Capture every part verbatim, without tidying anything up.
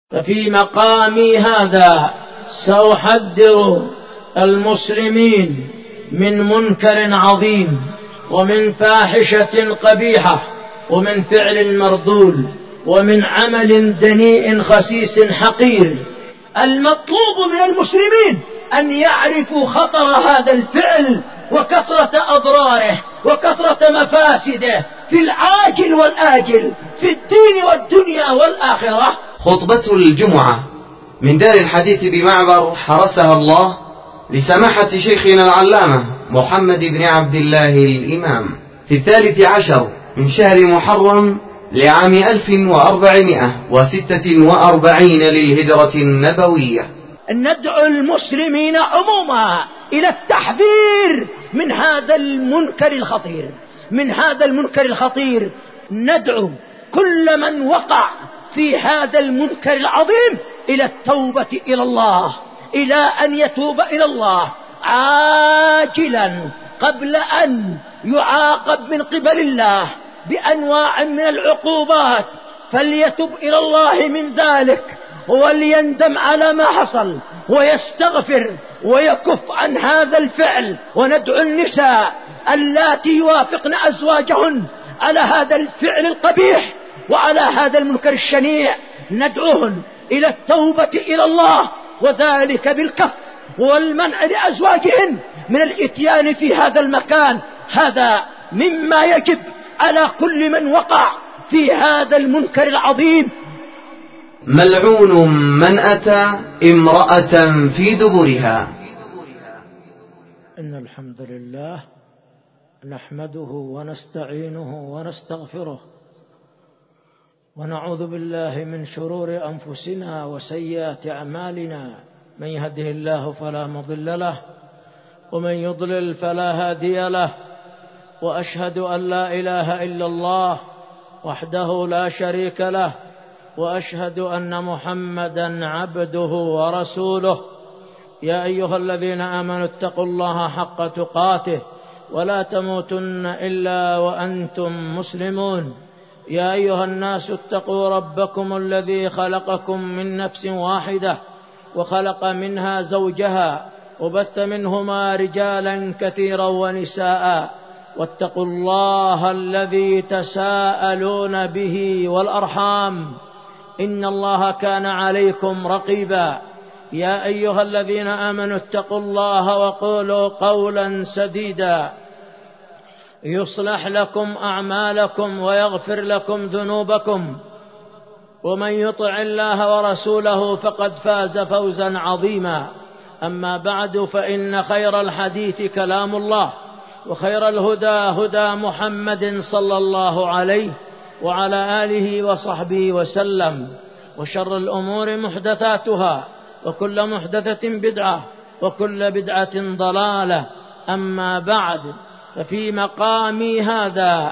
ففي مقامي هذا سأحذر المسلمين من منكر عظيم ومن فاحشة قبيحة ومن فعل مردول ومن عمل دنيء خسيس حقير. المطلوب من المسلمين أن يعرفوا خطر هذا الفعل وكثرة أضراره وكثرة مفاسده في العاجل والآجل، في الدين والدنيا والآخرة. خطبة الجمعة من دار الحديث بمعبر حرسها الله لسماحة شيخنا العلامة محمد بن عبد الله الإمام في الثالث عشر من شهر محرم لعام ألف وأربعمائة وستة وأربعين للهجرة النبوية. ندعو المسلمين عموما إلى التحذير من هذا المنكر الخطير من هذا المنكر الخطير ندعو كل من وقع في هذا المنكر العظيم إلى التوبة إلى الله، إلى أن يتوب إلى الله عاجلا قبل أن يعاقب من قبل الله بأنواع من العقوبات. فليتب إلى الله من ذلك وليندم على ما حصل ويستغفر ويكف عن هذا الفعل. وندعو النساء اللاتي يوافقن أزواجهن على هذا الفعل القبيح وعلى هذا المنكر الشنيع، ندعوهن إلى التوبة إلى الله، وذلك بالكف والمنع لأزواجهن من الإتيان في هذا المكان. هذا مما يجب على كل من وقع في هذا المنكر العظيم. ملعون من أتى امرأة في دبرها. إن الحمد لله نحمده ونستعينه ونستغفره ونعوذ بالله من شرور أنفسنا وسيئات أعمالنا. من يهده الله فلا مضل له ومن يضلل فلا هادي له، وأشهد أن لا إله إلا الله وحده لا شريك له، وأشهد أن محمدا عبده ورسوله. يا أيها الذين آمنوا اتقوا الله حق تقاته ولا تموتن إلا وأنتم مسلمون. يا أيها الناس اتقوا ربكم الذي خلقكم من نفس واحدة وخلق منها زوجها وبث منهما رجالا كثيرا ونساء، واتقوا الله الذي تساءلون به والأرحام إن الله كان عليكم رقيبا. يا أيها الذين آمنوا اتقوا الله وقولوا قولا سديدا يصلح لكم أعمالكم ويغفر لكم ذنوبكم، ومن يطع الله ورسوله فقد فاز فوزا عظيما. أما بعد، فإن خير الحديث كلام الله، وخير الهدى هدى محمد صلى الله عليه وعلى آله وصحبه وسلم، وشر الأمور محدثاتها، وكل محدثة بدعة، وكل بدعة ضلالة. أما بعد، ففي مقامي هذا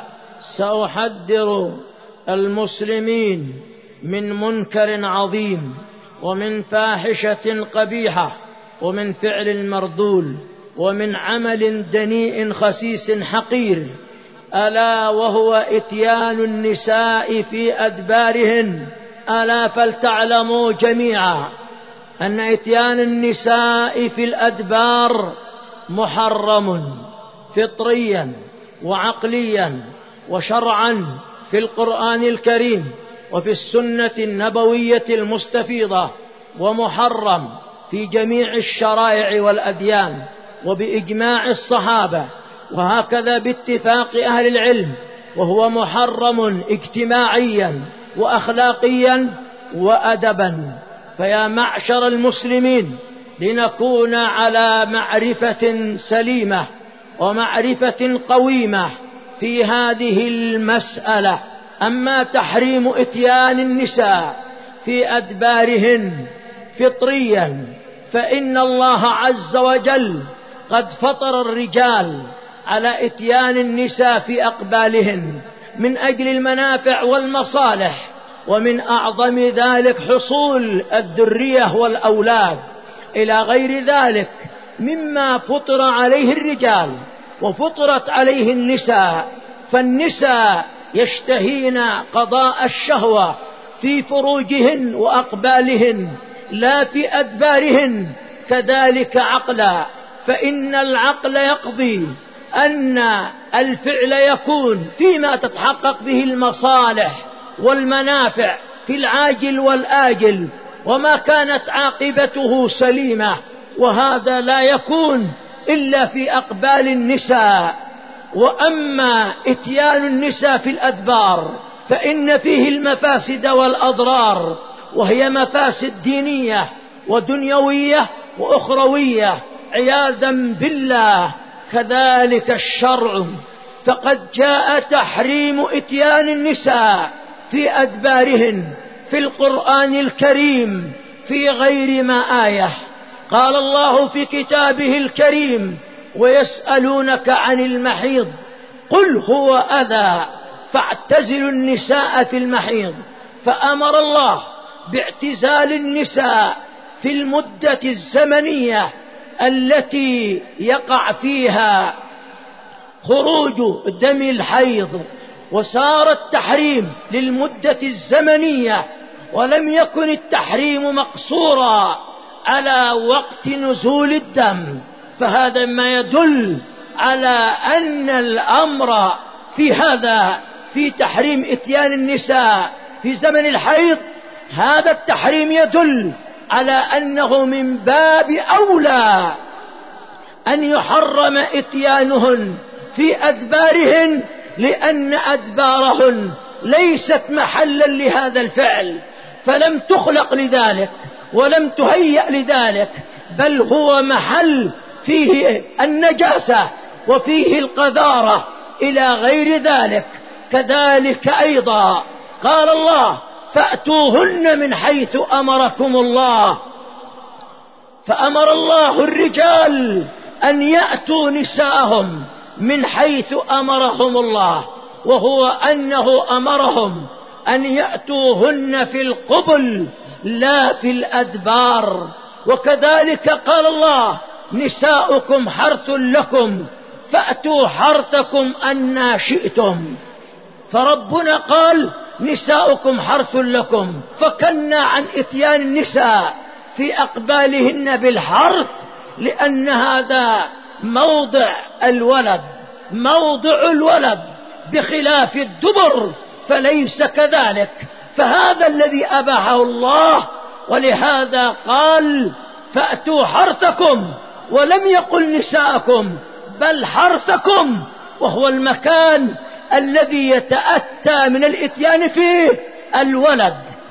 سأحذر المسلمين من منكر عظيم ومن فاحشة قبيحة ومن فعل مردول ومن عمل دنيء خسيس حقير، ألا وهو إتيان النساء في أدبارهن. ألا فلتعلموا جميعا أن إتيان النساء في الأدبار محرم فطريا وعقليا وشرعا في القرآن الكريم وفي السنة النبوية المستفيضة، ومحرم في جميع الشرائع والأديان وبإجماع الصحابة، وهكذا باتفاق أهل العلم، وهو محرم اجتماعيا وأخلاقيا وأدبا. فيا معشر المسلمين، لنكون على معرفة سليمة ومعرفة قويمة في هذه المسألة. أما تحريم إتيان النساء في أدبارهن فطريا، فإن الله عز وجل قد فطر الرجال على إتيان النساء في أقبالهن من أجل المنافع والمصالح، ومن أعظم ذلك حصول الذرية والأولاد، إلى غير ذلك مما فطر عليه الرجال وفطرت عليه النساء. فالنساء يشتهين قضاء الشهوة في فروجهن وأقبالهن لا في أدبارهن، كذلك عقلا، فإن العقل يقضي أن الفعل يكون فيما تتحقق به المصالح والمنافع في العاجل والآجل، وما كانت عاقبته سليمة، وهذا لا يكون إلا في أقبال النساء. وأما إتيان النساء في الأدبار فإن فيه المفاسد والأضرار، وهي مفاسد دينية ودنيوية وأخروية عياذا بالله. كذلك الشرع، فقد جاء تحريم إتيان النساء في أدبارهن في القرآن الكريم في غير ما آية. قال الله في كتابه الكريم: ويسألونك عن المحيض قل هو أذى فاعتزلوا النساء في المحيض، فأمر الله باعتزال النساء في المدة الزمنية التي يقع فيها خروج دم الحيض، وصار التحريم للمدة الزمنية، ولم يكن التحريم مقصورا على وقت نزول الدم. فهذا ما يدل على أن الأمر في هذا في تحريم إتيان النساء في زمن الحيض، هذا التحريم يدل على أنه من باب أولى أن يحرم إتيانهن في أدبارهن، لأن أدبارهن ليست محلا لهذا الفعل، فلم تخلق لذلك ولم تهيأ لذلك، بل هو محل فيه النجاسة وفيه القذارة إلى غير ذلك. كذلك أيضا قال الله: فأتوهن من حيث أمركم الله. فأمر الله الرجال أن يأتوا نساءهم من حيث أمرهم الله، وهو أنه أمرهم أن يأتوهن في القبل لا في الأدبار. وكذلك قال الله: نساؤكم حرث لكم فأتوا حرثكم أنى شئتم. فربنا قال: نساؤكم حرث لكم، فكنا عن إتيان النساء في أقبالهن بالحرث، لأن هذا موضع الولد موضع الولد بخلاف الدبر فليس كذلك، فهذا الذي أباحه الله. ولهذا قال: فأتوا حرثكم، ولم يقل نساءكم بل حرثكم، وهو المكان الذي يتأتى من الإتيان فيه الولد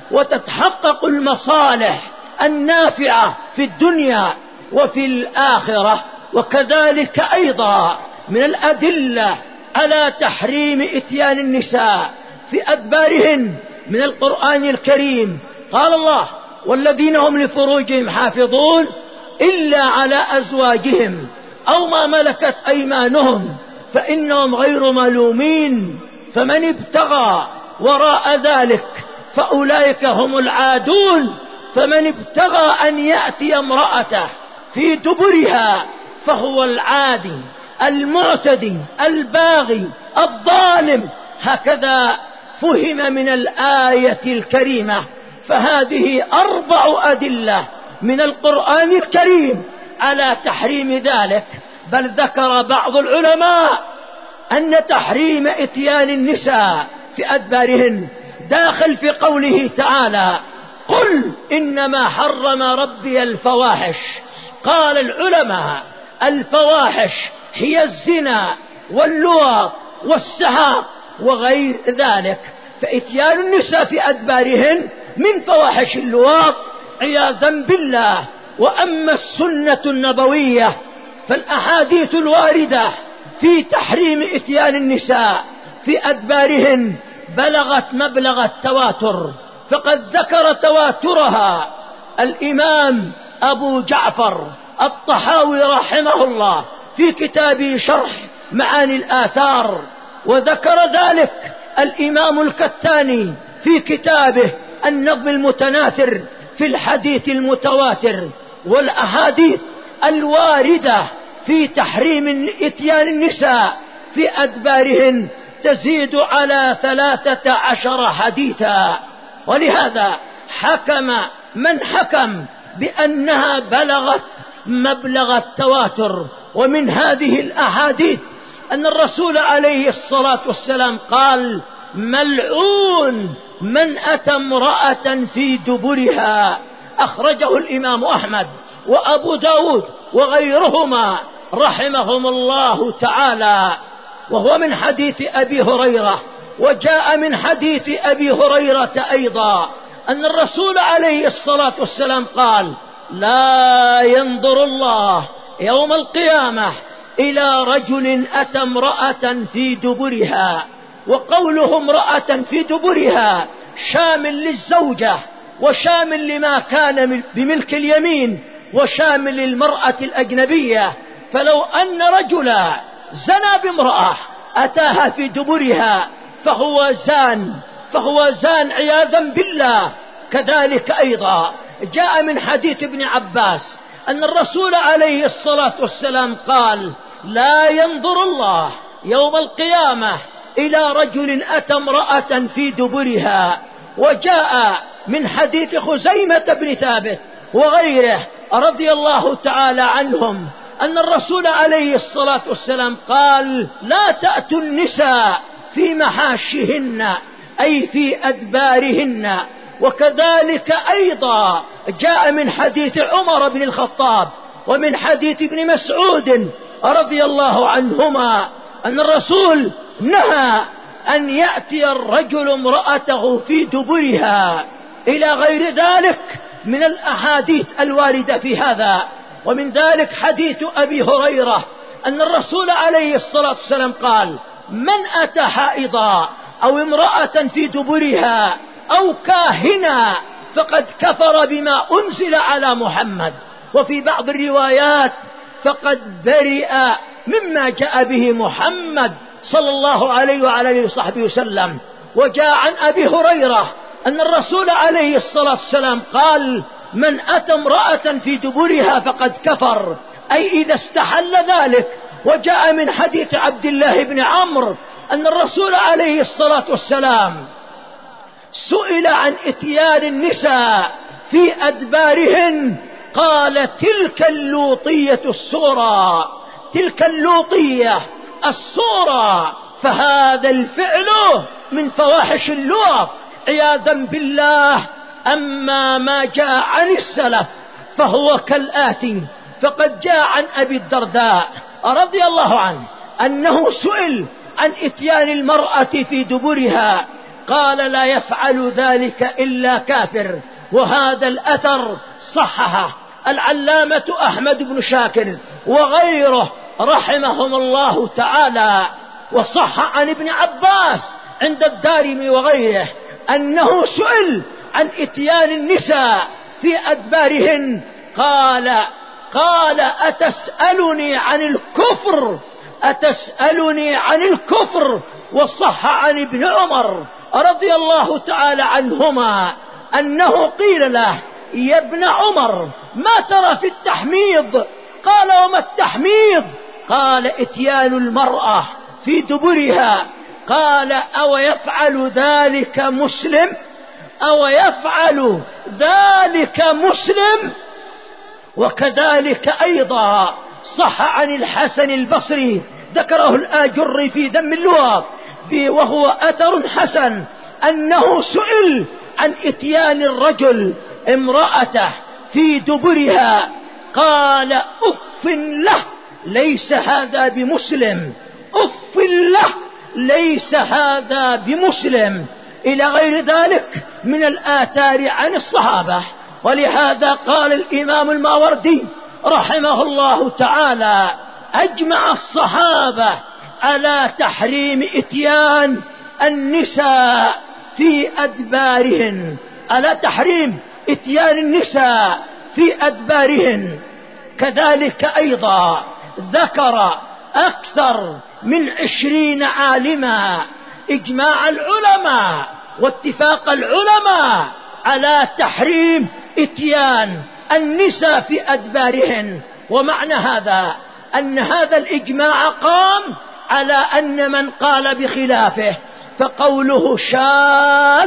وتتحقق المصالح النافعة في الدنيا وفي الآخرة. وكذلك أيضا من الأدلة على تحريم إتيان النساء في أدبارهن من القرآن الكريم قال الله: والذين هم لفروجهم حافظون إلا على أزواجهم أو ما ملكت أيمانهم فإنهم غير ملومين، فمن ابتغى وراء ذلك فأولئك هم العادون. فمن ابتغى أن يأتي امرأته في دبرها فهو العادي المعتدي الباغي الظالم. هكذا فهم من الآية الكريمة. فهذه أربع أدلة من القرآن الكريم على تحريم ذلك. بل ذكر بعض العلماء أن تحريم إتيان النساء في أدبارهن داخل في قوله تعالى: قل إنما حرم ربي الفواحش. قال العلماء: الفواحش هي الزنا واللواط والسهاق وغير ذلك، فإتيان النساء في أدبارهن من فواحش اللواط عياذا بالله. وأما السنة النبوية فالأحاديث الواردة في تحريم إتيان النساء في أدبارهن بلغت مبلغ التواتر، فقد ذكر تواترها الإمام أبو جعفر الطحاوي رحمه الله في كتابه شرح معاني الآثار، وذكر ذلك الإمام الكتاني في كتابه النظم المتناثر في الحديث المتواتر. والأحاديث الواردة في تحريم إتيان النساء في أدبارهن تزيد على ثلاثة عشر حديثا. ولهذا حكم من حكم بأنها بلغت مبلغ التواتر. ومن هذه الأحاديث أن الرسول عليه الصلاة والسلام قال: ملعون من أتى امرأة في دبرها. أخرجه الإمام أحمد وأبو داود وغيرهما رحمهم الله تعالى، وهو من حديث أبي هريرة. وجاء من حديث أبي هريرة أيضا أن الرسول عليه الصلاة والسلام قال: لا ينظر الله يوم القيامة إلى رجل أتى امرأة في دبرها. وقوله امرأة في دبرها شامل للزوجة، وشامل لما كان بملك اليمين، وشامل للمرأة الأجنبية. فلو أن رجلا زنى بامرأة أتاها في دبرها فهو زان، فهو زان عياذا بالله. كذلك أيضا جاء من حديث ابن عباس أن الرسول عليه الصلاة والسلام قال: لا ينظر الله يوم القيامة إلى رجل أتى امرأة في دبرها. وجاء من حديث خزيمة بن ثابت وغيره رضي الله تعالى عنهم أن الرسول عليه الصلاة والسلام قال: لا تأتوا النساء في محاشهن، أي في أدبارهن. وكذلك أيضا جاء من حديث عمر بن الخطاب ومن حديث ابن مسعود رضي الله عنهما أن الرسول نهى أن يأتي الرجل امرأته في دبرها، إلى غير ذلك من الأحاديث الواردة في هذا. ومن ذلك حديث أبي هريرة أن الرسول عليه الصلاة والسلام قال: من أتى حائضا أو امرأة في دبرها أو كاهنا فقد كفر بما أنزل على محمد. وفي بعض الروايات فقد برئ مما جاء به محمد صلى الله عليه وعلى آله وصحبه وسلم. وجاء عن أبي هريرة أن الرسول عليه الصلاة والسلام قال: من أتى امرأة في دبرها فقد كفر، أي إذا استحل ذلك. وجاء من حديث عبد الله بن عمرو أن الرسول عليه الصلاة والسلام سئل عن إتيان النساء في أدبارهن، قال: تلك اللوطية الصغرى، تلك اللوطية الصغرى. فهذا الفعل من فواحش اللوط عياذا بالله. أما ما جاء عن السلف فهو كالآتي: فقد جاء عن أبي الدرداء رضي الله عنه أنه سئل عن إتيان المرأة في دبرها، قال: لا يفعل ذلك إلا كافر. وهذا الأثر صححه العلامة أحمد بن شاكر وغيره رحمهم الله تعالى. وصح عن ابن عباس عند الدارمي وغيره أنه سئل عن إتيان النساء في أدبارهن، قال قال أتسألني عن الكفر، أتسألني عن الكفر. وصح عن ابن عمر رضي الله تعالى عنهما أنه قيل له: يا ابن عمر ما ترى في التحميض؟ قال: وما التحميض؟ قال: إتيان المرأة في دبرها. قال: أو يفعل ذلك مسلم؟ أو يفعل ذلك مسلم؟ وكذلك أيضا صح عن الحسن البصري ذكره الآجري في ذم اللواط وهو أثر حسن أنه سئل عن إتيان الرجل امرأته في دبرها، قال: أف له، ليس هذا بمسلم، أف له، ليس هذا بمسلم. إلى غير ذلك من الآثار عن الصحابة. ولهذا قال الإمام الماوردي رحمه الله تعالى: أجمع الصحابة على تحريم إتيان النساء في أدبارهن، على تحريم إتيان النساء في أدبارهن. كذلك أيضا ذكر أكثر من عشرين عالما إجماع العلماء واتفاق العلماء على تحريم إتيان النساء في أدبارهن. ومعنى هذا أن هذا الإجماع قام على أن من قال بخلافه فقوله شاذ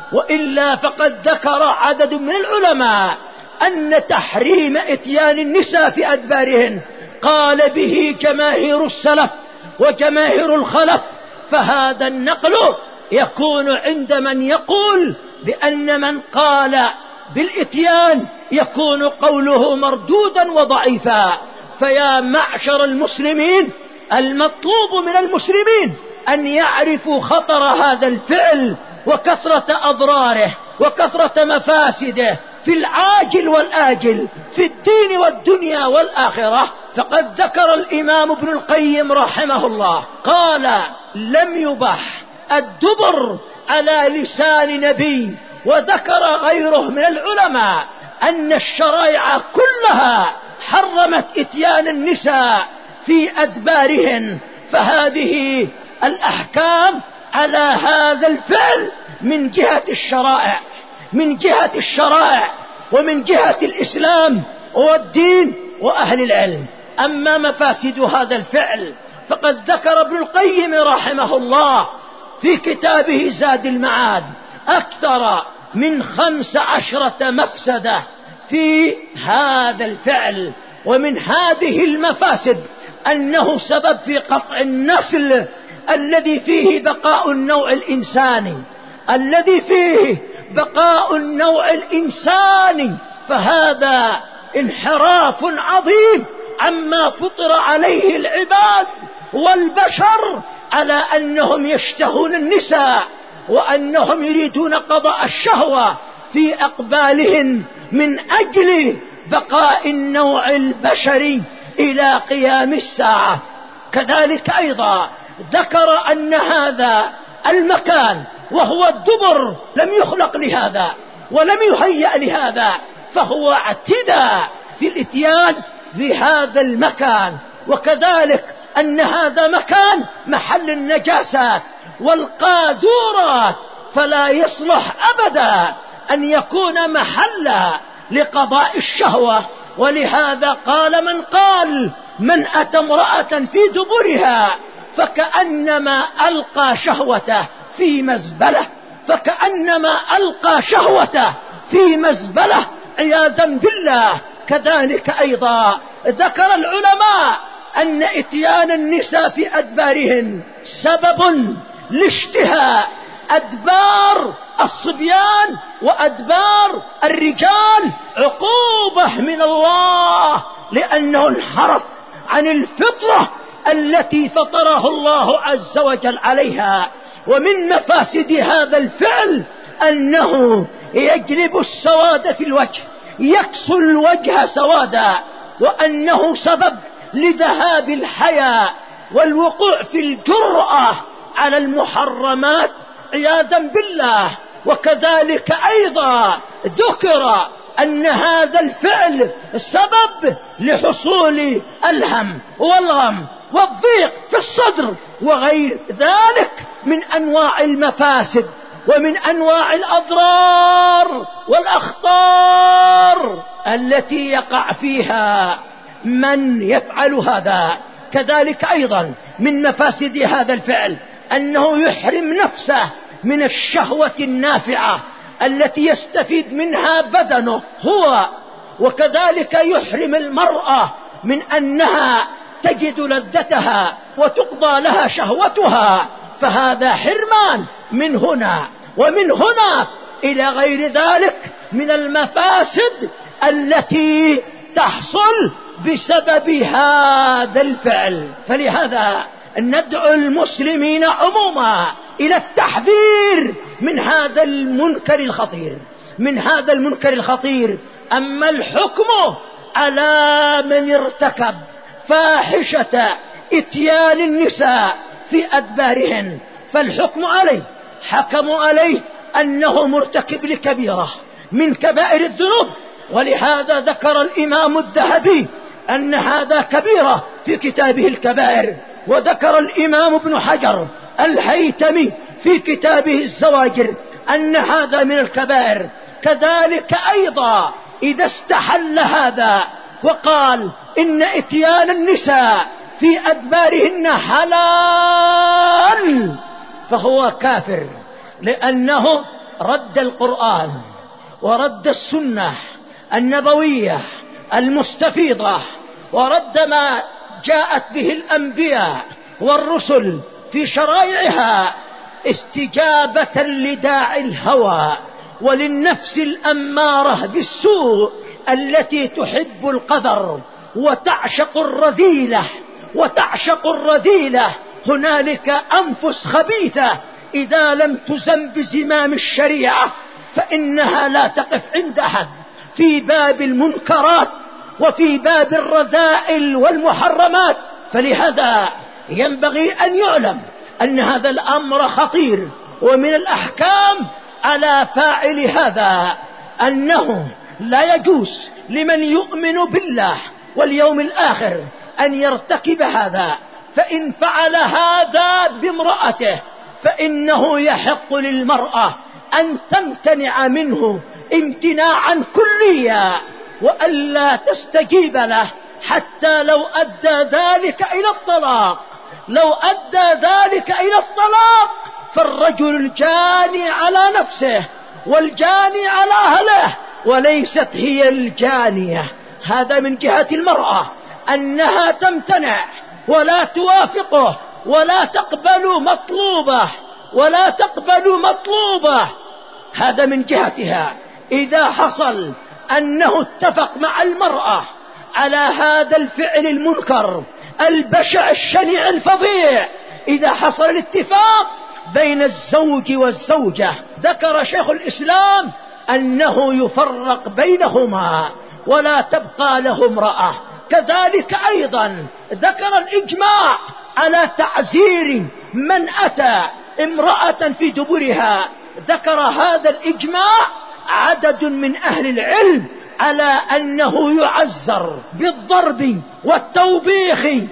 وإلا فقد ذكر عدد من العلماء أن تحريم إتيان النساء في أدبارهن قال به جماهير السلف وجماهير الخلف، فهذا النقل يكون عند من يقول بأن من قال بالإتيان يكون قوله مردودا وضعيفا. فيا معشر المسلمين، المطلوب من المسلمين أن يعرفوا خطر هذا الفعل وكثرة أضراره وكثرة مفاسده في العاجل والآجل، في الدين والدنيا والآخرة. فقد ذكر الإمام ابن القيم رحمه الله قال: لم يبح الدبر على لسان نبي. وذكر غيره من العلماء أن الشرائع كلها حرمت إتيان النساء في أدبارهن. فهذه الأحكام على هذا الفعل من جهة الشرائع من جهة الشرائع ومن جهة الإسلام والدين وأهل العلم. أما مفاسد هذا الفعل فقد ذكر ابن القيم رحمه الله في كتابه زاد المعاد أكثر من خمس عشرة مفسدة في هذا الفعل. ومن هذه المفاسد أنه سبب في قطع النسل الذي فيه بقاء النوع الإنساني الذي فيه بقاء النوع الإنساني فهذا انحراف عظيم عما فطر عليه العباد والبشر، على أنهم يشتهون النساء وأنهم يريدون قضاء الشهوة في أقبالهن من أجل بقاء النوع البشري إلى قيام الساعة. كذلك أيضا ذكر أن هذا المكان وهو الدبر لم يخلق لهذا ولم يهيأ لهذا، فهو اعتداء في الاتيان بهذا المكان. وكذلك أن هذا مكان محل النجاسات والقاذورات، فلا يصلح أبدا أن يكون محلا لقضاء الشهوة. ولهذا قال من قال: من أتى امرأة في دبرها فكأنما ألقى شهوته في مزبلة فكأنما ألقى شهوته في مزبلة عياذا بالله. كذلك أيضا ذكر العلماء أن إتيان النساء في أدبارهن سبب لاشتهاء أدبار الصبيان وأدبار الرجال، عقوبة من الله لأنه انحرف عن الفطرة التي فطره الله عز وجل عليها. ومن مفاسد هذا الفعل أنه يجلب السواد في الوجه، يكسو الوجه سوادا، وأنه سبب لذهاب الحياء والوقوع في الجرأة على المحرمات عياذا بالله. وكذلك أيضا ذكر أن هذا الفعل سبب لحصول الهم والغم والضيق في الصدر وغير ذلك من أنواع المفاسد ومن أنواع الأضرار والأخطار التي يقع فيها من يفعل هذا. كذلك أيضا من مفاسد هذا الفعل أنه يحرم نفسه من الشهوة النافعة التي يستفيد منها بدنه هو، وكذلك يحرم المرأة من أنها تجد لذتها وتقضى لها شهوتها، فهذا حرمان من هنا ومن هنا إلى غير ذلك من المفاسد التي تحصل بسبب هذا الفعل. فلهذا ندعو المسلمين عموما إلى التحذير من هذا المنكر الخطير من هذا المنكر الخطير. أما الحكم على من ارتكب فاحشة إتيان النساء في أدبارهن فالحكم عليه حكموا عليه أنه مرتكب لكبيرة من كبائر الذنوب. ولهذا ذكر الإمام الذهبي أن هذا كبيرة في كتابه الكبائر، وذكر الإمام ابن حجر الهيثمي في كتابه الزواجر أن هذا من الكبائر. كذلك أيضا إذا استحل هذا وقال إن إتيان النساء في أدبارهن حلال فهو كافر، لأنه رد القرآن ورد السنة النبوية المستفيضة ورد ما جاءت به الأنبياء والرسل في شرائعها استجابة لداعي الهوى وللنفس الأمارة بالسوء التي تحب القدر وتعشق الرذيلة وتعشق الرذيلة. هنالك أنفس خبيثة إذا لم تزم بزمام الشريعة فإنها لا تقف عند أحد في باب المنكرات وفي باب الرذائل والمحرمات. فلهذا ينبغي أن يعلم أن هذا الأمر خطير، ومن الأحكام على فاعل هذا أنه لا يجوز لمن يؤمن بالله واليوم الآخر أن يرتكب هذا، فإن فعل هذا بامرأته فإنه يحق للمرأة أن تمتنع منه امتناعا كليا وألا تستجيب له حتى لو أدى ذلك إلى الطلاق. لو أدى ذلك إلى الطلاق فالرجل الجاني على نفسه والجاني على أهله وليست هي الجانية. هذا من جهة المرأة أنها تمتنع ولا توافقه ولا تقبل مطلوبه ولا تقبل مطلوبه. هذا من جهتها. إذا حصل أنه اتفق مع المرأة على هذا الفعل المنكر البشع الشنيع الفظيع، إذا حصل الاتفاق بين الزوج والزوجة، ذكر شيخ الإسلام أنه يفرق بينهما ولا تبقى له امرأة. كذلك أيضا ذكر الإجماع على تعزير من أتى امرأة في دبرها. ذكر هذا الإجماع عدد من أهل العلم على أنه يعزر بالضرب والتوبيخ،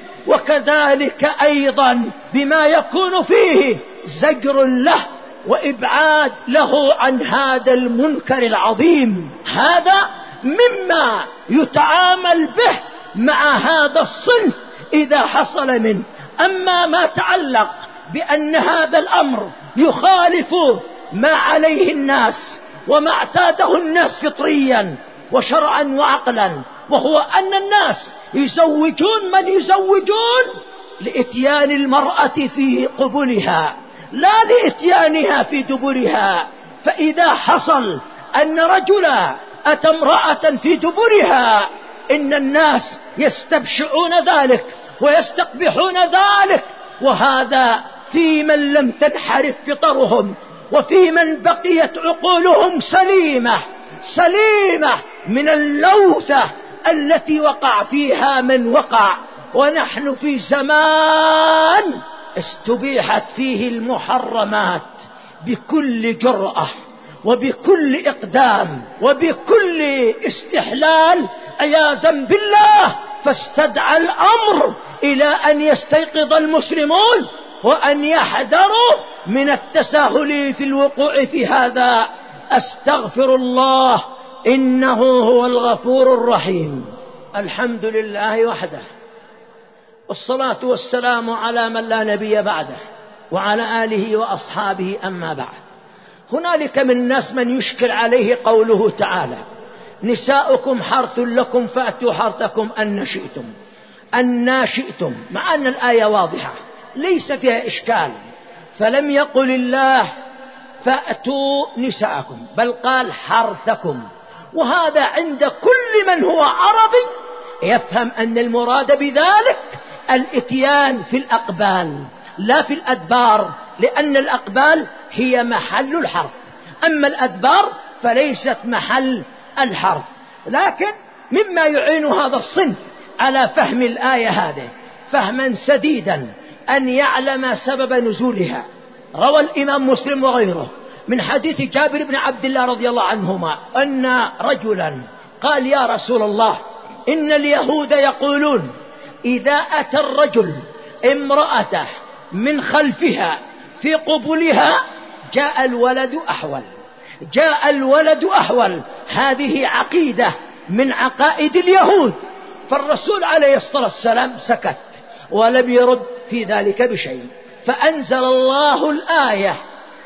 وكذلك أيضا بما يكون فيه زجر له وإبعاد له عن هذا المنكر العظيم. هذا مما يتعامل به مع هذا الصنف إذا حصل منه. أما ما تعلق بأن هذا الأمر يخالف ما عليه الناس وما اعتاده الناس فطريا وشرعا وعقلا، وهو أن الناس يزوجون من يزوجون لإتيان المرأة في قبلها لا لإتيانها في دبرها. فإذا حصل أن رجلا أتى امرأة في دبرها إن الناس يستبشعون ذلك ويستقبحون ذلك، وهذا في من لم تنحرف فطرهم وفي من بقيت عقولهم سليمة سليمة من اللوثة التي وقع فيها من وقع. ونحن في زمان استبيحت فيه المحرمات بكل جرأة وبكل إقدام وبكل استحلال عياذا بالله. فاستدعى الأمر إلى أن يستيقظ المسلمون وأن يحذروا من التساهل في الوقوع في هذا. أستغفر الله إنه هو الغفور الرحيم. الحمد لله وحده، والصلاة والسلام على من لا نبي بعده وعلى آله وأصحابه. أما بعد، هنالك من الناس من يشكل عليه قوله تعالى: نساؤكم حرث لكم فأتوا حرثكم أن شئتم أن شئتم، مع أن الآية واضحة ليس فيها إشكال. فلم يقل الله فأتوا نساءكم بل قال حرثكم، وهذا عند كل من هو عربي يفهم أن المراد بذلك الإتيان في الأقبال لا في الأدبار، لأن الأقبال هي محل الحرث، أما الأدبار فليست محل الحرث. لكن مما يعين هذا الصنف على فهم الآية هذه فهما سديدا أن يعلم سبب نزولها. روى الإمام مسلم وغيره من حديث جابر بن عبد الله رضي الله عنهما أن رجلا قال: يا رسول الله، إن اليهود يقولون إذا أتى الرجل امرأته من خلفها في قبلها جاء الولد أحول جاء الولد أحول. هذه عقيدة من عقائد اليهود. فالرسول عليه الصلاة والسلام سكت ولم يرد في ذلك بشيء، فأنزل الله الآية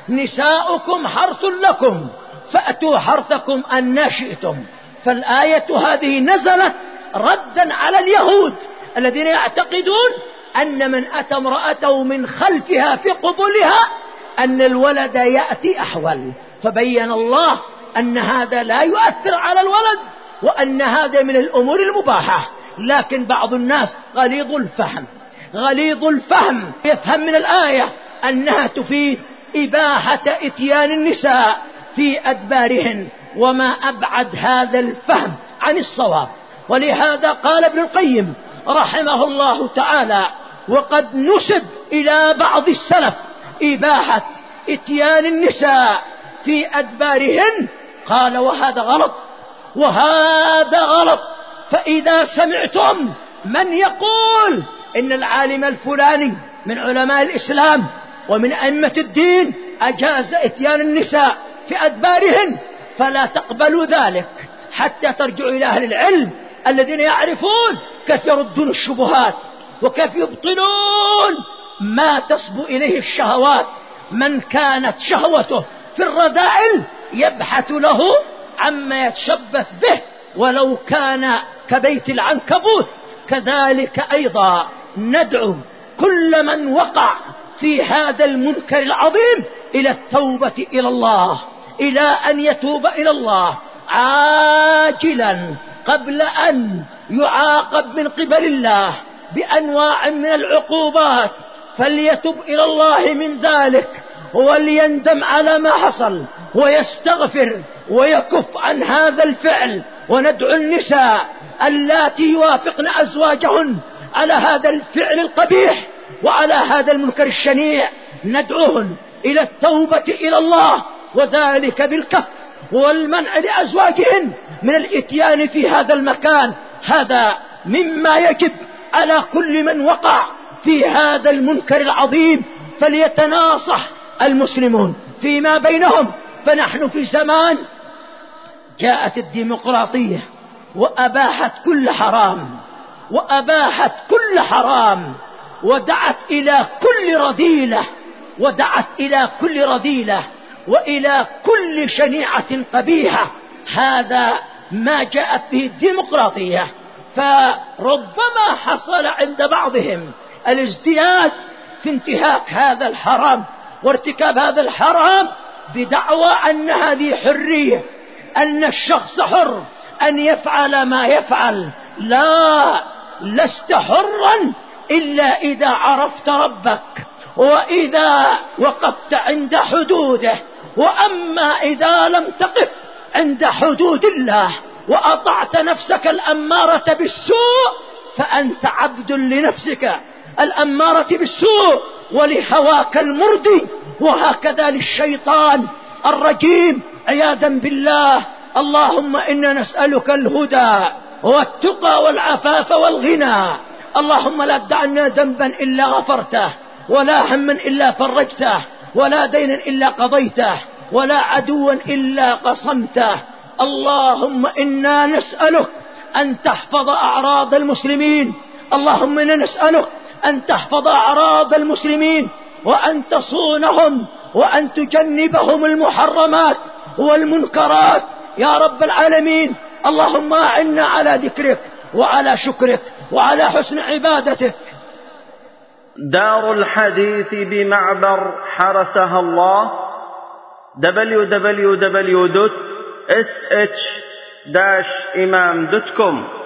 نساؤكم حرث لكم فأتوا حرثكم أن شئتم. فالآية هذه نزلت ردا على اليهود الذين يعتقدون أن من أتى امرأته من خلفها في قبلها أن الولد يأتي أحول، فبين الله أن هذا لا يؤثر على الولد وأن هذا من الأمور المباحة. لكن بعض الناس غليظ الفهم غليظ الفهم يفهم من الآية أنها تفيد إباحة إتيان النساء في أدبارهن، وما أبعد هذا الفهم عن الصواب. ولهذا قال ابن القيم رحمه الله تعالى: وقد نسب إلى بعض السلف إباحة إتيان النساء في أدبارهن، قال وهذا غلط وهذا غلط. فإذا سمعتم من يقول إن العالم الفلاني من علماء الإسلام ومن أئمة الدين أجاز إتيان النساء في أدبارهن، فلا تقبلوا ذلك حتى ترجعوا إلى أهل العلم الذين يعرفون كيف يردون الشبهات وكيف يبطلون ما تصبو إليه الشهوات. من كانت شهوته في الرذائل يبحث له عما يتشبث به ولو كان كبيت العنكبوت. كذلك أيضا ندعو كل من وقع في هذا المنكر العظيم إلى التوبة إلى الله، إلى أن يتوب إلى الله عاجلا قبل أن يعاقب من قبل الله بأنواع من العقوبات. فليتب إلى الله من ذلك وليندم على ما حصل ويستغفر ويكف عن هذا الفعل. وندعو النساء اللاتي يوافقن أزواجهن على هذا الفعل القبيح وعلى هذا المنكر الشنيع، ندعوهن إلى التوبة إلى الله، وذلك بالكف والمنع لأزواجهن من الإتيان في هذا المكان. هذا مما يجب على كل من وقع في هذا المنكر العظيم. فليتناصح المسلمون فيما بينهم، فنحن في زمان جاءت الديمقراطية وأباحت كل حرام وأباحت كل حرام ودعت إلى كل رذيلة ودعت إلى كل رذيلة وإلى كل شنيعة قبيحة. هذا ما جاءت به الديمقراطية. فربما حصل عند بعضهم الازدياد في انتهاك هذا الحرام وارتكاب هذا الحرام بدعوى أن هذه حرية، أن الشخص حر أن يفعل ما يفعل. لا، لست حرا إلا إذا عرفت ربك وإذا وقفت عند حدوده. وأما إذا لم تقف عند حدود الله وأطعت نفسك الأمارة بالسوء فأنت عبد لنفسك الأمارة بالسوء ولهواك المرضي، وهكذا للشيطان الرجيم عياذا بالله. اللهم إنا نسألك الهدى والتقى والعفاف والغنى. اللهم لا تدعنا ذنبا إلا غفرته، ولا هما إلا فرجته، ولا دينا إلا قضيته، ولا عدوا إلا قصمته. اللهم إنا نسألك أن تحفظ أعراض المسلمين. اللهم إنا نسألك أن تحفظ أعراض المسلمين وأن تصونهم وأن تجنبهم المحرمات والمنكرات يا رب العالمين. اللهم أعنا على ذكرك وعلى شكرك وعلى حسن عبادتك. دار الحديث بمعبر حرسها الله دبليو دبليو دبليو دوت اس اتش داش إمام دوت كوم